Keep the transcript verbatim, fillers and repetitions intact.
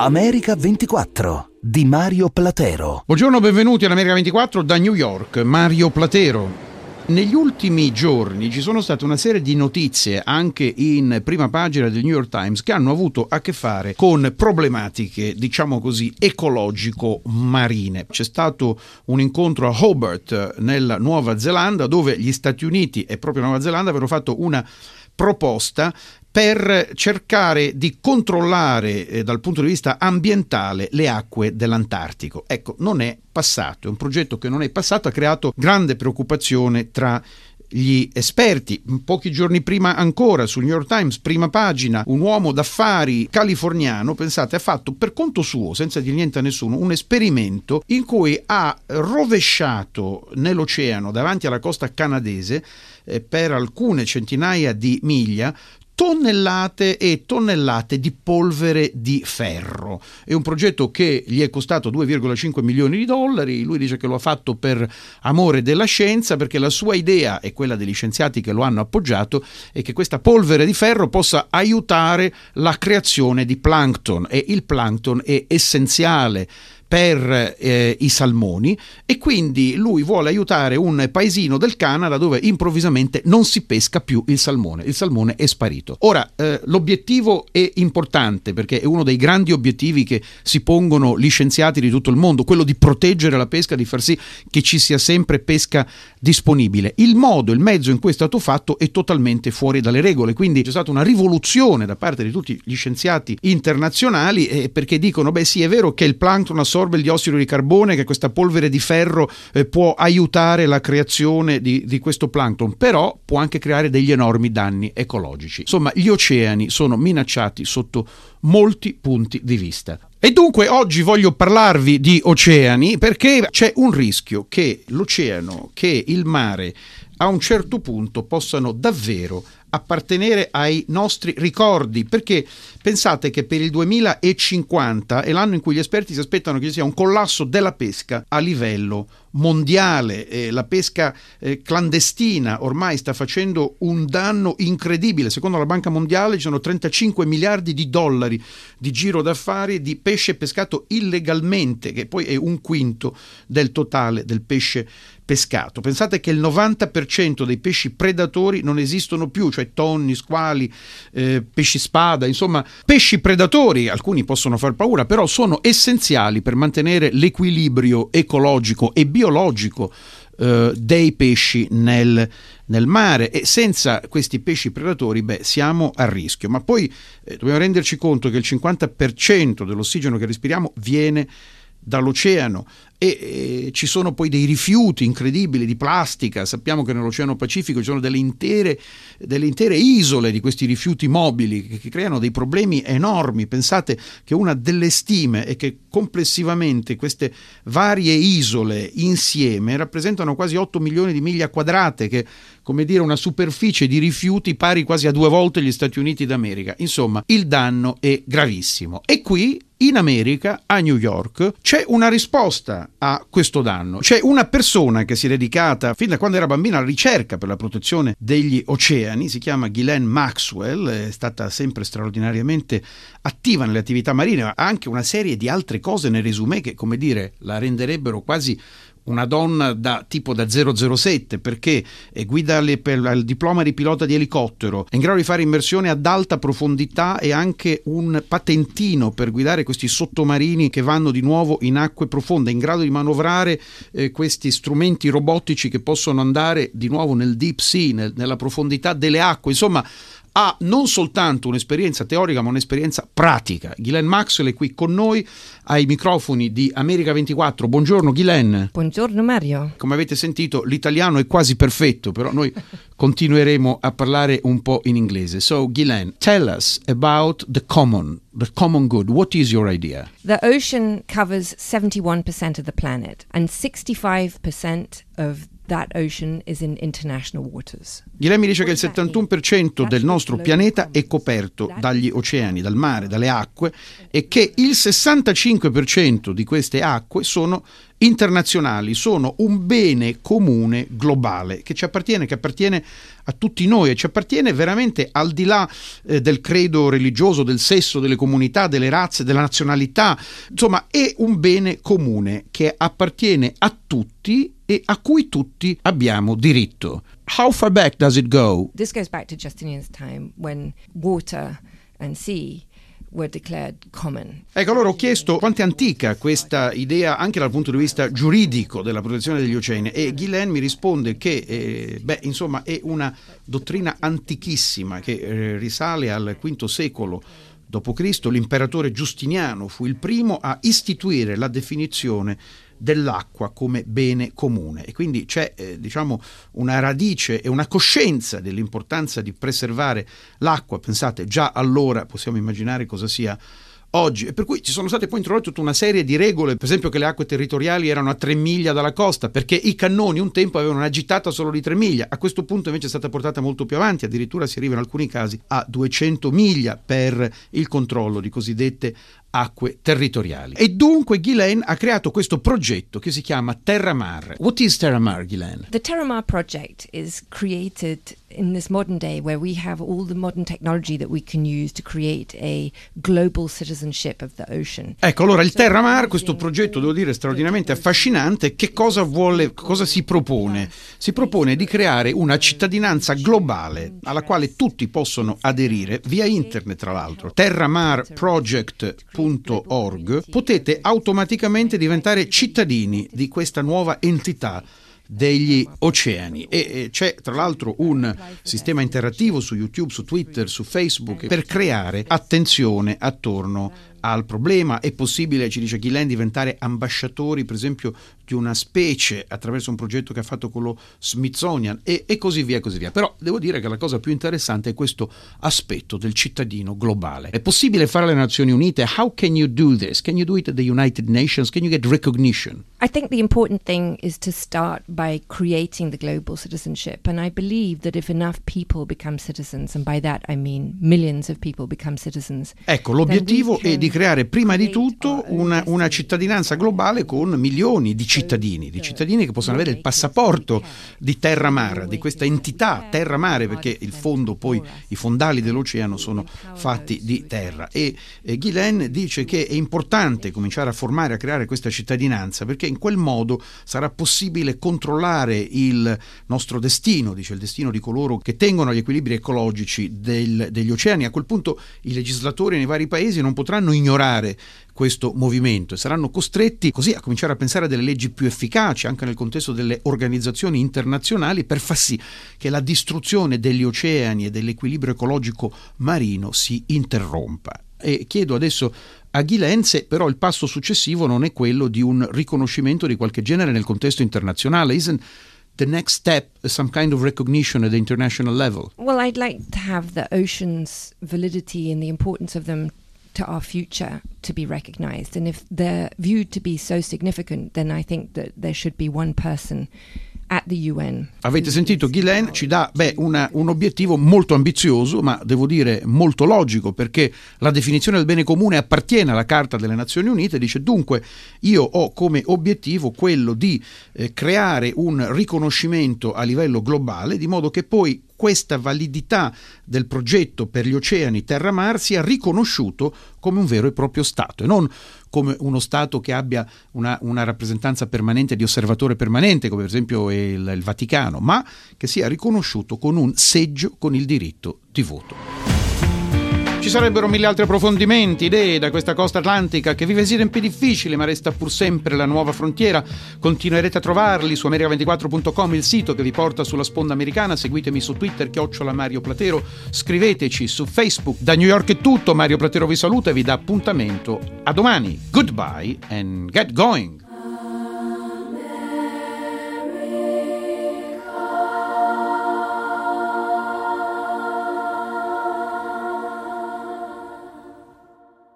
America ventiquattro di Mario Platero. Buongiorno, benvenuti all'America ventiquattro da New York, Mario Platero. Negli ultimi giorni ci sono state una serie di notizie anche in prima pagina del New York Times che hanno avuto a che fare con problematiche, diciamo così, ecologico-marine. C'è stato un incontro a Hobart nella Nuova Zelanda dove gli Stati Uniti e proprio Nuova Zelanda avevano fatto una proposta per cercare di controllare eh, dal punto di vista ambientale le acque dell'Antartico. Ecco, non è passato, è un progetto che non è passato, ha creato grande preoccupazione tra gli esperti. Pochi giorni prima ancora sul New York Times, prima pagina, un uomo d'affari californiano, pensate, ha fatto per conto suo, senza dire niente a nessuno, un esperimento in cui ha rovesciato nell'oceano davanti alla costa canadese eh, per alcune centinaia di miglia tonnellate e tonnellate di polvere di ferro. È un progetto che gli è costato due virgola cinque milioni di dollari. Lui dice che lo ha fatto per amore della scienza, perché la sua idea e quella degli scienziati che lo hanno appoggiato è che questa polvere di ferro possa aiutare la creazione di plankton, e il plankton è essenziale per eh, i salmoni, e quindi lui vuole aiutare un paesino del Canada dove improvvisamente non si pesca più il salmone, il salmone è sparito. Ora, eh, l'obiettivo è importante perché è uno dei grandi obiettivi che si pongono gli scienziati di tutto il mondo, quello di proteggere la pesca, di far sì che ci sia sempre pesca disponibile. Il modo, il mezzo in cui è stato fatto è totalmente fuori dalle regole, quindi c'è stata una rivoluzione da parte di tutti gli scienziati internazionali eh, perché dicono, beh sì, è vero che il plankton assorbe il diossido di carbone, che questa polvere di ferro eh, può aiutare la creazione di, di questo plankton, però può anche creare degli enormi danni ecologici. Insomma, gli oceani sono minacciati sotto molti punti di vista. E dunque oggi voglio parlarvi di oceani perché c'è un rischio che l'oceano, che il mare a un certo punto possano davvero appartenere ai nostri ricordi, perché pensate che per il duemilacinquanta è l'anno in cui gli esperti si aspettano che ci sia un collasso della pesca a livello mondiale. Eh, la pesca eh, clandestina ormai sta facendo un danno incredibile. Secondo la Banca Mondiale ci sono trentacinque miliardi di dollari di giro d'affari di pesce pescato illegalmente, che poi è un quinto del totale del pesce pescato. Pensate che il novanta per cento dei pesci predatori non esistono più, cioè tonni, squali, eh, pesci spada, insomma pesci predatori. Alcuni possono far paura, però sono essenziali per mantenere l'equilibrio ecologico e biologico eh, dei pesci nel, nel mare, e senza questi pesci predatori beh siamo a rischio. Ma poi eh, dobbiamo renderci conto che il cinquanta per cento dell'ossigeno che respiriamo viene dall'oceano e, e ci sono poi dei rifiuti incredibili di plastica. Sappiamo che nell'Oceano Pacifico ci sono delle intere, delle intere isole di questi rifiuti mobili che, che creano dei problemi enormi. Pensate che una delle stime è che complessivamente queste varie isole insieme rappresentano quasi otto milioni di miglia quadrate, che come dire una superficie di rifiuti pari quasi a due volte gli Stati Uniti d'America. Insomma, il danno è gravissimo. E qui in America, a New York, c'è una risposta a questo danno. C'è una persona che si è dedicata fin da quando era bambina alla ricerca per la protezione degli oceani, si chiama Ghislaine Maxwell, è stata sempre straordinariamente attiva nelle attività marine, ha anche una serie di altre cose nel resumé che, come dire, la renderebbero quasi una donna da tipo da zero zero sette, perché guida le, per il diploma di pilota di elicottero, è in grado di fare immersione ad alta profondità e anche un patentino per guidare questi sottomarini che vanno di nuovo in acque profonde, è in grado di manovrare eh, questi strumenti robotici che possono andare di nuovo nel deep sea, nel, nella profondità delle acque. Insomma, ha non soltanto un'esperienza teorica ma un'esperienza pratica. Ghislaine Maxwell è qui con noi ai microfoni di America ventiquattro. Buongiorno Ghislaine. Buongiorno Mario. Come avete sentito l'italiano è quasi perfetto, però noi continueremo a parlare un po' in inglese. So Ghislaine, tell us about the common, the common good. What is your idea? The ocean covers seventy-one percent of the planet and sixty-five percent of that ocean is in international waters. Ghislaine mi dice che il settantuno per cento del nostro pianeta è coperto dagli oceani, dal mare, dalle acque, e che il sessantacinque settantacinque per cento di queste acque sono internazionali, sono un bene comune globale che ci appartiene, che appartiene a tutti noi e ci appartiene veramente al di là eh, del credo religioso, del sesso, delle comunità, delle razze, della nazionalità. Insomma, è un bene comune che appartiene a tutti e a cui tutti abbiamo diritto. How far back does it go? This goes back to Justinian's time when water and sea were declared common. Ecco, allora ho chiesto quanto è antica questa idea anche dal punto di vista giuridico della protezione degli oceani e Guillain mi risponde che eh, beh, insomma è una dottrina antichissima che eh, risale al quinto secolo dopo Cristo. L'imperatore Giustiniano fu il primo a istituire la definizione dell'acqua come bene comune e quindi c'è eh, diciamo una radice e una coscienza dell'importanza di preservare l'acqua. Pensate, già allora possiamo immaginare cosa sia oggi, e per cui ci sono state poi introdotte tutta una serie di regole, per esempio che le acque territoriali erano a tre miglia dalla costa, perché i cannoni un tempo avevano una gittata solo di tre miglia, a questo punto invece è stata portata molto più avanti, addirittura si arriva in alcuni casi a duecento miglia per il controllo di cosiddette acque territoriali. E dunque Guillain ha creato questo progetto che si chiama Terramar. What is Terramar, Guillain? The Terramar project is created in this modern day where we have all the modern technology that we can use to create a global citizenship of the ocean. Ecco, allora il Terramar, questo progetto devo dire straordinariamente affascinante, che cosa vuole, cosa si propone? Si propone di creare una cittadinanza globale alla quale tutti possono aderire via internet, tra l'altro. terramar project punto org, potete automaticamente diventare cittadini di questa nuova entità degli oceani e, e c'è tra l'altro un sistema interattivo su YouTube, su Twitter, su Facebook per creare attenzione attorno al problema. È possibile, ci dice Guillain, diventare ambasciatori per esempio di una specie attraverso un progetto che ha fatto con lo Smithsonian e, e così via e così via. Però devo dire che la cosa più interessante è questo aspetto del cittadino globale. È possibile fare le Nazioni Unite? How can you do this? Can you do it at the United Nations? Can you get recognition? I think the important thing is to start by creating the global citizenship, and I believe that if enough people become citizens, and by that I mean millions of people become citizens. Ecco, l'obiettivo è di creare prima di tutto una, una cittadinanza globale con milioni di cittadini, di cittadini che possono avere il passaporto di Terramar, di questa entità Terramare, perché il fondo poi, i fondali dell'oceano sono fatti di terra. E, e Guillain dice che è importante cominciare a formare, a creare questa cittadinanza, perché in quel modo sarà possibile controllare il nostro destino, dice il destino di coloro che tengono agli equilibri ecologici del, degli oceani. A quel punto i legislatori nei vari paesi non potranno ignorare questo movimento e saranno costretti così a cominciare a pensare a delle leggi più efficaci anche nel contesto delle organizzazioni internazionali per far sì che la distruzione degli oceani e dell'equilibrio ecologico marino si interrompa. E chiedo adesso a Guillain se però il passo successivo non è quello di un riconoscimento di qualche genere nel contesto internazionale. Isn't the next step some kind of recognition at the international level? Well, I'd like to have the ocean's validity and the importance of them to our future to be recognized, and if they're viewed to be so significant, then I think that there should be one person at the U N. Avete sentito, Guillain ci dà beh, una, un obiettivo molto ambizioso, ma devo dire molto logico, perché la definizione del bene comune appartiene alla Carta delle Nazioni Unite. Dice dunque io ho come obiettivo quello di eh, creare un riconoscimento a livello globale, di modo che poi questa validità del progetto per gli oceani Terramar sia riconosciuto come un vero e proprio Stato e non come uno Stato che abbia una, una rappresentanza permanente di osservatore permanente, come per esempio è il, il Vaticano, ma che sia riconosciuto con un seggio con il diritto di voto. Ci sarebbero mille altri approfondimenti, idee da questa costa atlantica che vive sì tempi difficili ma resta pur sempre la nuova frontiera. Continuerete a trovarli su america ventiquattro punto com, il sito che vi porta sulla sponda americana. Seguitemi su Twitter, chiocciola Mario Platero, scriveteci su Facebook. Da New York è tutto, Mario Platero vi saluta e vi dà appuntamento a domani. Goodbye and get going!